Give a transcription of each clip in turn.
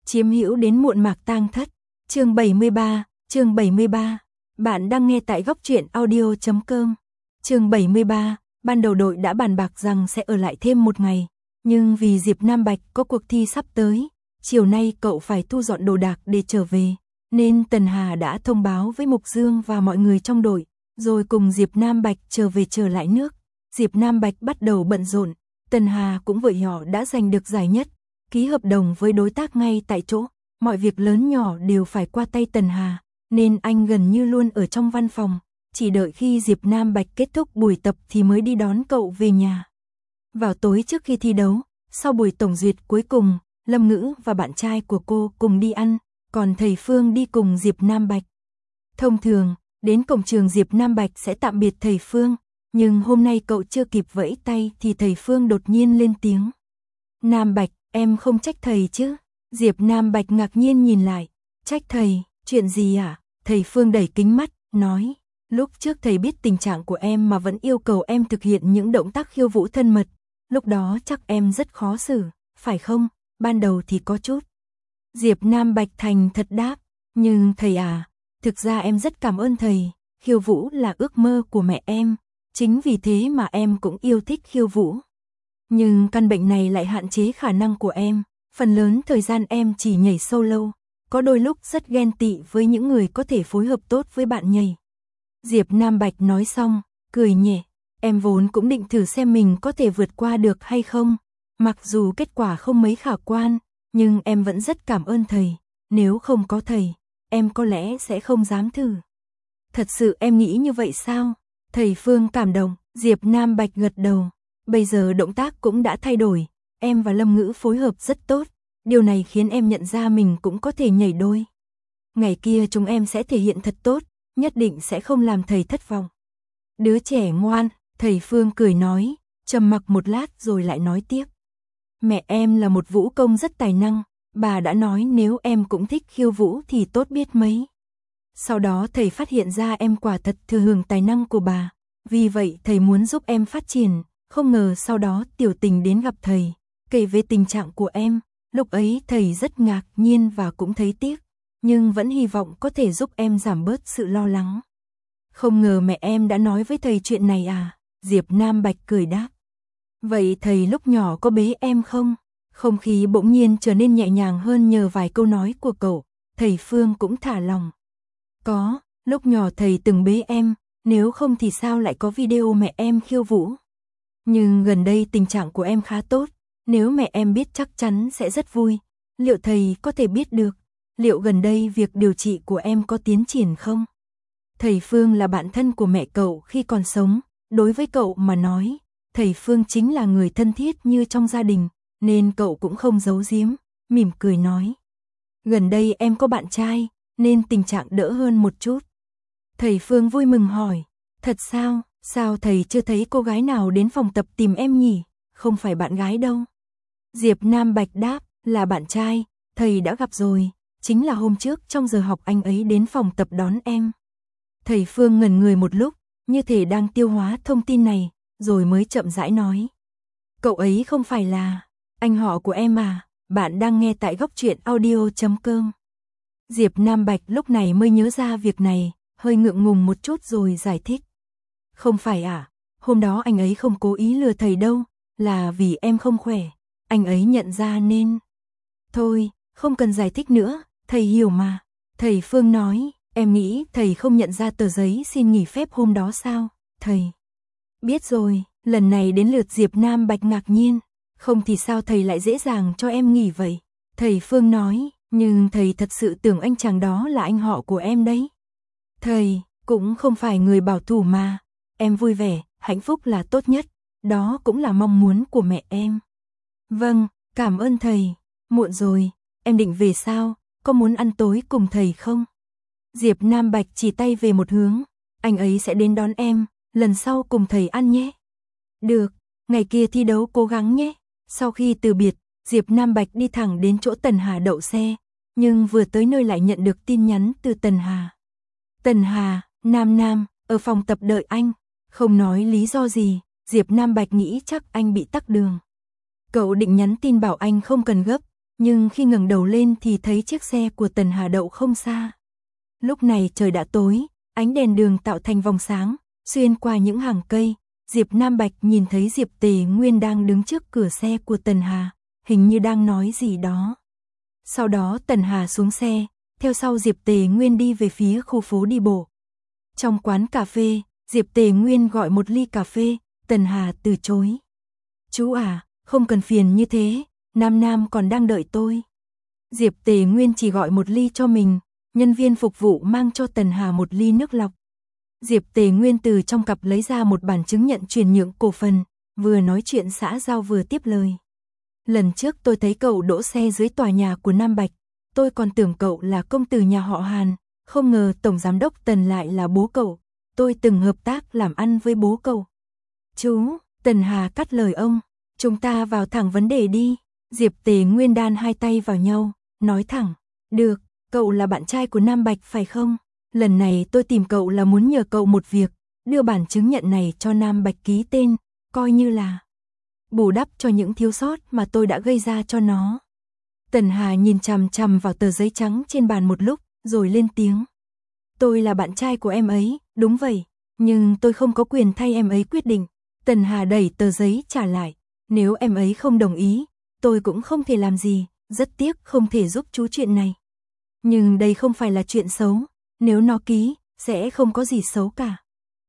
Chiếm hữu đến muộn mạc tang thất. Chương 73. Bạn đang nghe tại góc truyện audio.com. Chương 73. Ban đầu đội đã bàn bạc rằng sẽ ở lại thêm một ngày, nhưng vì Diệp Nam Bạch có cuộc thi sắp tới, chiều nay cậu phải thu dọn đồ đạc để trở về, nên Tần Hà đã thông báo với Mục Dương và mọi người trong đội, rồi cùng Diệp Nam Bạch trở lại nước. Diệp Nam Bạch bắt đầu bận rộn, Tần Hà cũng vội nhỏ đã giành được giải nhất, ký hợp đồng với đối tác ngay tại chỗ, mọi việc lớn nhỏ đều phải qua tay Tần Hà, nên anh gần như luôn ở trong văn phòng, chỉ đợi khi Diệp Nam Bạch kết thúc buổi tập thì mới đi đón cậu về nhà. Vào tối trước khi thi đấu, sau buổi tổng duyệt cuối cùng, Lâm Ngữ và bạn trai của cô cùng đi ăn, còn thầy Phương đi cùng Diệp Nam Bạch. Thông thường, đến cổng trường Diệp Nam Bạch sẽ tạm biệt thầy Phương, nhưng hôm nay cậu chưa kịp vẫy tay thì thầy Phương đột nhiên lên tiếng. Nam Bạch, em không trách thầy chứ? Diệp Nam Bạch ngạc nhiên nhìn lại. Trách thầy, chuyện gì ạ? Thầy Phương đẩy kính mắt, nói. Lúc trước thầy biết tình trạng của em mà vẫn yêu cầu em thực hiện những động tác khiêu vũ thân mật. Lúc đó chắc em rất khó xử, phải không? Ban đầu thì có chút. Diệp Nam Bạch thành thật đáp. Nhưng thầy à, thực ra em rất cảm ơn thầy. Khiêu vũ là ước mơ của mẹ em. Chính vì thế mà em cũng yêu thích khiêu vũ. Nhưng căn bệnh này lại hạn chế khả năng của em. Phần lớn thời gian em chỉ nhảy solo. Có đôi lúc rất ghen tị với những người có thể phối hợp tốt với bạn nhảy. Diệp Nam Bạch nói xong, cười nhẹ. Em vốn cũng định thử xem mình có thể vượt qua được hay không. Mặc dù kết quả không mấy khả quan, nhưng em vẫn rất cảm ơn thầy. Nếu không có thầy, em có lẽ sẽ không dám thử. Thật sự em nghĩ như vậy sao? Thầy Phương cảm động, Diệp Nam Bạch gật đầu. Bây giờ động tác cũng đã thay đổi, em và Lâm Ngữ phối hợp rất tốt. Điều này khiến em nhận ra mình cũng có thể nhảy đôi. Ngày kia chúng em sẽ thể hiện thật tốt, nhất định sẽ không làm thầy thất vọng. Đứa trẻ ngoan, thầy Phương cười nói, trầm mặc một lát rồi lại nói tiếp. Mẹ em là một vũ công rất tài năng, bà đã nói nếu em cũng thích khiêu vũ thì tốt biết mấy. Sau đó thầy phát hiện ra em quả thật thừa hưởng tài năng của bà, vì vậy thầy muốn giúp em phát triển, không ngờ sau đó Tiểu Tình đến gặp thầy, kể về tình trạng của em, lúc ấy thầy rất ngạc nhiên và cũng thấy tiếc, nhưng vẫn hy vọng có thể giúp em giảm bớt sự lo lắng. Không ngờ mẹ em đã nói với thầy chuyện này à? Diệp Nam Bạch cười đáp. Vậy thầy lúc nhỏ có bế em không? Không khí bỗng nhiên trở nên nhẹ nhàng hơn nhờ vài câu nói của cậu, thầy Phương cũng thả lòng. Có, lúc nhỏ thầy từng bế em, nếu không thì sao lại có video mẹ em khiêu vũ. Nhưng gần đây tình trạng của em khá tốt, nếu mẹ em biết chắc chắn sẽ rất vui. Liệu thầy có thể biết được, liệu gần đây việc điều trị của em có tiến triển không? Thầy Phương là bạn thân của mẹ cậu khi còn sống, đối với cậu mà nói, thầy Phương chính là người thân thiết như trong gia đình, nên cậu cũng không giấu giếm, mỉm cười nói. Gần đây em có bạn trai, nên tình trạng đỡ hơn một chút. Thầy Phương vui mừng hỏi, thật sao, sao thầy chưa thấy cô gái nào đến phòng tập tìm em nhỉ? Không phải bạn gái đâu. Diệp Nam Bạch đáp, là bạn trai, thầy đã gặp rồi, chính là hôm trước trong giờ học anh ấy đến phòng tập đón em. Thầy Phương ngẩn người một lúc, như thể đang tiêu hóa thông tin này, rồi mới chậm rãi nói. Cậu ấy không phải là anh họ của em à? Bạn đang nghe tại góc truyện audio.com. Diệp Nam Bạch lúc này mới nhớ ra việc này, hơi ngượng ngùng một chút rồi giải thích. Không phải à, hôm đó anh ấy không cố ý lừa thầy đâu, là vì em không khỏe, anh ấy nhận ra nên. Thôi, không cần giải thích nữa, thầy hiểu mà. Thầy Phương nói, em nghĩ thầy không nhận ra tờ giấy xin nghỉ phép hôm đó sao? Thầy biết rồi. Lần này đến lượt Diệp Nam Bạch ngạc nhiên, không thì sao thầy lại dễ dàng cho em nghỉ vậy? Thầy Phương nói, nhưng thầy thật sự tưởng anh chàng đó là anh họ của em đấy. Thầy cũng không phải người bảo thủ mà, em vui vẻ, hạnh phúc là tốt nhất, đó cũng là mong muốn của mẹ em. Vâng, cảm ơn thầy, muộn rồi, em định về sao, có muốn ăn tối cùng thầy không? Diệp Nam Bạch chỉ tay về một hướng, anh ấy sẽ đến đón em, lần sau cùng thầy ăn nhé. Được, ngày kia thi đấu cố gắng nhé. Sau khi từ biệt, Diệp Nam Bạch đi thẳng đến chỗ Tần Hà đậu xe, nhưng vừa tới nơi lại nhận được tin nhắn từ Tần Hà. Tần Hà, Nam, ở phòng tập đợi anh, không nói lý do gì, Diệp Nam Bạch nghĩ chắc anh bị tắc đường. Cậu định nhắn tin bảo anh không cần gấp, nhưng khi ngẩng đầu lên thì thấy chiếc xe của Tần Hà đậu không xa. Lúc này trời đã tối, ánh đèn đường tạo thành vòng sáng, xuyên qua những hàng cây, Diệp Nam Bạch nhìn thấy Diệp Tề Nguyên đang đứng trước cửa xe của Tần Hà, hình như đang nói gì đó. Sau đó Tần Hà xuống xe, theo sau Diệp Tề Nguyên đi về phía khu phố đi bộ. Trong quán cà phê, Diệp Tề Nguyên gọi một ly cà phê, Tần Hà từ chối. Chú à, không cần phiền như thế, Nam Nam còn đang đợi tôi. Diệp Tề Nguyên chỉ gọi một ly cho mình, nhân viên phục vụ mang cho Tần Hà một ly nước lọc. Diệp Tề Nguyên từ trong cặp lấy ra một bản chứng nhận chuyển nhượng cổ phần, vừa nói chuyện xã giao vừa tiếp lời. Lần trước tôi thấy cậu đỗ xe dưới tòa nhà của Nam Bạch, tôi còn tưởng cậu là công tử nhà họ Hàn, không ngờ tổng giám đốc Tần lại là bố cậu, tôi từng hợp tác làm ăn với bố cậu. Chú, Tần Hà cắt lời ông, chúng ta vào thẳng vấn đề đi. Diệp Tề Nguyên đan hai tay vào nhau, nói thẳng, được, cậu là bạn trai của Nam Bạch phải không? Lần này tôi tìm cậu là muốn nhờ cậu một việc, đưa bản chứng nhận này cho Nam Bạch ký tên, coi như là bù đắp cho những thiếu sót mà tôi đã gây ra cho nó. Tần Hà nhìn chằm chằm vào tờ giấy trắng trên bàn một lúc, rồi lên tiếng. Tôi là bạn trai của em ấy, đúng vậy, nhưng tôi không có quyền thay em ấy quyết định. Tần Hà đẩy tờ giấy trả lại, nếu em ấy không đồng ý, tôi cũng không thể làm gì, rất tiếc không thể giúp chú chuyện này. Nhưng đây không phải là chuyện xấu, nếu nó ký, sẽ không có gì xấu cả.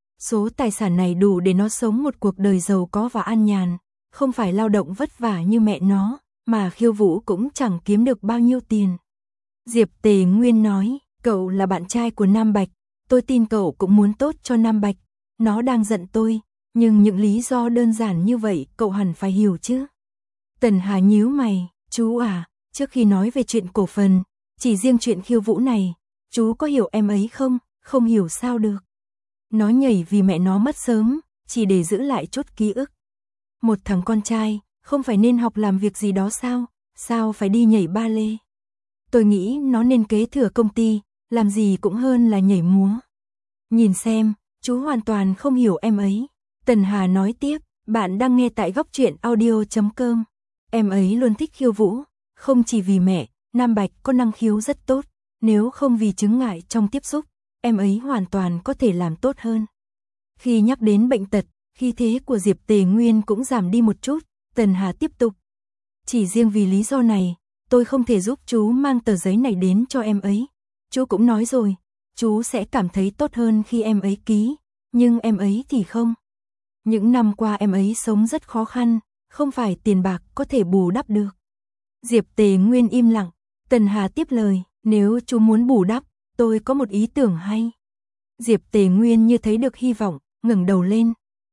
Số tài sản này đủ để nó sống một cuộc đời giàu có và an nhàn, không phải lao động vất vả như mẹ nó, mà Khiêu Vũ cũng chẳng kiếm được bao nhiêu tiền. Diệp Tề Nguyên nói, cậu là bạn trai của Nam Bạch, tôi tin cậu cũng muốn tốt cho Nam Bạch, nó đang giận tôi, nhưng những lý do đơn giản như vậy cậu hẳn phải hiểu chứ. Tần Hà nhíu mày, chú à, trước khi nói về chuyện cổ phần, chỉ riêng chuyện Khiêu Vũ này, chú có hiểu em ấy không? Không hiểu sao được. Nó nhảy vì mẹ nó mất sớm, chỉ để giữ lại chút ký ức. Một thằng con trai, không phải nên học làm việc gì đó sao? Sao phải đi nhảy ba lê? Tôi nghĩ nó nên kế thừa công ty, làm gì cũng hơn là nhảy múa. Nhìn xem, chú hoàn toàn không hiểu em ấy. Tần Hà nói tiếp, bạn đang nghe tại Góc Truyện Audio.com. Em ấy luôn thích Khiêu Vũ, không chỉ vì mẹ, Nam Bạch có năng khiếu rất tốt, nếu không vì chứng ngại trong tiếp xúc, em ấy hoàn toàn có thể làm tốt hơn. Khi nhắc đến bệnh tật, khí thế của Diệp Tề Nguyên cũng giảm đi một chút, Tần Hà tiếp tục. Chỉ riêng vì lý do này, tôi không thể giúp chú mang tờ giấy này đến cho em ấy. Chú cũng nói rồi, chú sẽ cảm thấy tốt hơn khi em ấy ký, nhưng em ấy thì không. Những năm qua em ấy sống rất khó khăn, không phải tiền bạc có thể bù đắp được. Diệp Tề Nguyên im lặng, Tần Hà tiếp lời, nếu chú muốn bù đắp, tôi có một ý tưởng hay. Diệp Tề Nguyên như thấy được hy vọng, ngẩng đầu lên.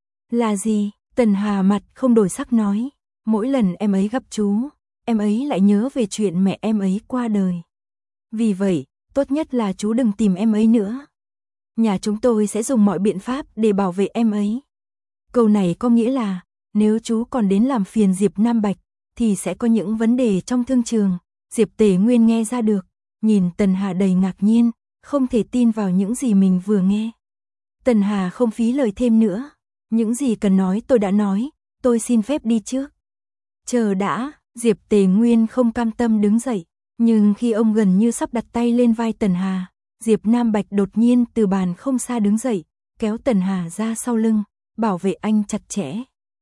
Là gì? Tần Hà mặt không đổi sắc nói, mỗi lần em ấy gặp chú, em ấy lại nhớ về chuyện mẹ em ấy qua đời. Vì vậy, tốt nhất là chú đừng tìm em ấy nữa. Nhà chúng tôi sẽ dùng mọi biện pháp để bảo vệ em ấy. Câu này có nghĩa là, nếu chú còn đến làm phiền Diệp Nam Bạch, thì sẽ có những vấn đề trong thương trường. Diệp Tề Nguyên nghe ra được, nhìn Tần Hà đầy ngạc nhiên, không thể tin vào những gì mình vừa nghe. Tần Hà không phí lời thêm nữa, những gì cần nói tôi đã nói, tôi xin phép đi trước. Chờ đã, Diệp Tề Nguyên không cam tâm đứng dậy, nhưng khi ông gần như sắp đặt tay lên vai Tần Hà, Diệp Nam Bạch đột nhiên từ bàn không xa đứng dậy, kéo Tần Hà ra sau lưng, bảo vệ anh chặt chẽ.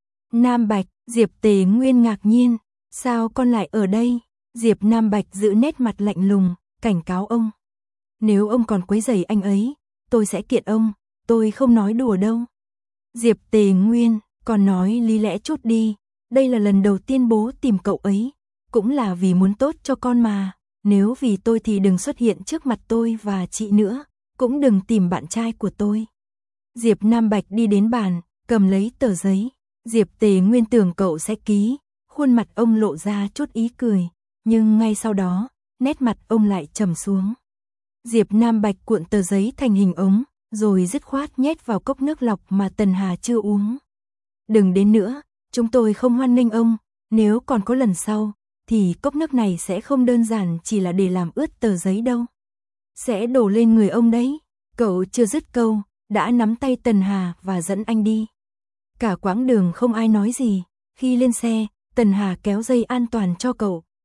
Nam Bạch, Diệp Tề Nguyên ngạc nhiên, sao con lại ở đây? Diệp Nam Bạch giữ nét mặt lạnh lùng, cảnh cáo ông. Nếu ông còn quấy rầy anh ấy, tôi sẽ kiện ông, tôi không nói đùa đâu. Diệp Tề Nguyên, con nói lý lẽ chút đi, đây là lần đầu tiên bố tìm cậu ấy, cũng là vì muốn tốt cho con mà, nếu vì tôi thì đừng xuất hiện trước mặt tôi và chị nữa, cũng đừng tìm bạn trai của tôi. Diệp Nam Bạch đi đến bàn, cầm lấy tờ giấy, Diệp Tề Nguyên tưởng cậu sẽ ký, khuôn mặt ông lộ ra chút ý cười, nhưng ngay sau đó, nét mặt ông lại trầm xuống. Diệp Nam Bạch cuộn tờ giấy thành hình ống, rồi dứt khoát nhét vào cốc nước lọc mà Tần Hà chưa uống. Đừng đến nữa, chúng tôi không hoan nghênh ông, nếu còn có lần sau, thì cốc nước này sẽ không đơn giản chỉ là để làm ướt tờ giấy đâu. Sẽ đổ lên người ông đấy. Cậu chưa dứt câu, đã nắm tay Tần Hà và dẫn anh đi. Cả quãng đường không ai nói gì, khi lên xe, Tần Hà kéo dây an toàn cho cậu,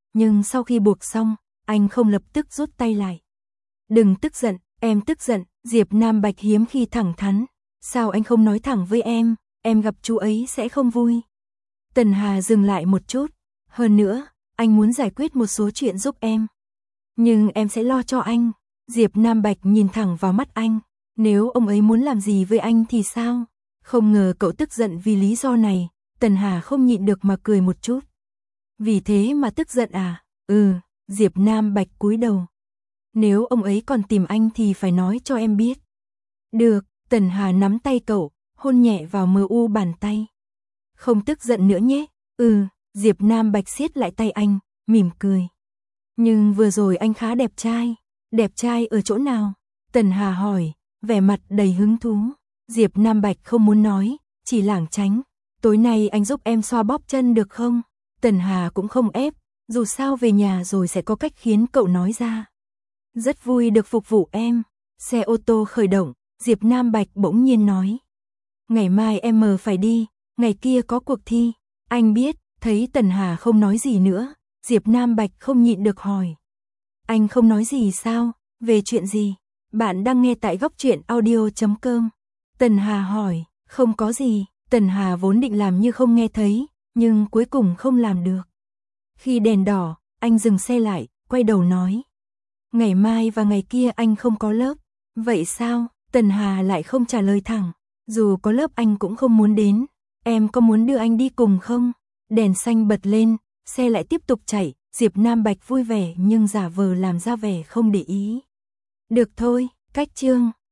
nhưng sau khi buộc xong, anh không lập tức rút tay lại. Đừng tức giận, em tức giận, Diệp Nam Bạch hiếm khi thẳng thắn. Sao anh không nói thẳng với em gặp chú ấy sẽ không vui. Tần Hà dừng lại một chút, hơn nữa, anh muốn giải quyết một số chuyện giúp em. Nhưng em sẽ lo cho anh. Diệp Nam Bạch nhìn thẳng vào mắt anh, nếu ông ấy muốn làm gì với anh thì sao? Không ngờ cậu tức giận vì lý do này, Tần Hà không nhịn được mà cười một chút. Vì thế mà tức giận à? Diệp Nam Bạch cúi đầu. Nếu ông ấy còn tìm anh thì phải nói cho em biết. Được, Tần Hà nắm tay cậu, hôn nhẹ vào mờ u bàn tay. Không tức giận nữa nhé. Diệp Nam Bạch siết lại tay anh, mỉm cười. Nhưng vừa rồi anh khá đẹp trai. Đẹp trai ở chỗ nào? Tần Hà hỏi, vẻ mặt đầy hứng thú. Diệp Nam Bạch không muốn nói, chỉ lảng tránh. Tối nay anh giúp em xoa bóp chân được không? Tần Hà cũng không ép, dù sao về nhà rồi sẽ có cách khiến cậu nói ra. Rất vui được phục vụ em. Xe ô tô khởi động, Diệp Nam Bạch bỗng nhiên nói. Ngày mai em phải đi, ngày kia có cuộc thi. Anh biết, thấy Tần Hà không nói gì nữa, Diệp Nam Bạch không nhịn được hỏi. Anh không nói gì sao? Về chuyện gì? Bạn đang nghe tại góc truyện audio.com. Tần Hà hỏi, không có gì. Tần Hà vốn định làm như không nghe thấy, nhưng cuối cùng không làm được. Khi đèn đỏ, anh dừng xe lại, quay đầu nói. Ngày mai và ngày kia anh không có lớp. Vậy sao? Tần Hà lại không trả lời thẳng. Dù có lớp anh cũng không muốn đến. Em có muốn đưa anh đi cùng không? Đèn xanh bật lên, xe lại tiếp tục chạy. Diệp Nam Bạch vui vẻ nhưng giả vờ làm ra vẻ không để ý. Được thôi, cách chương.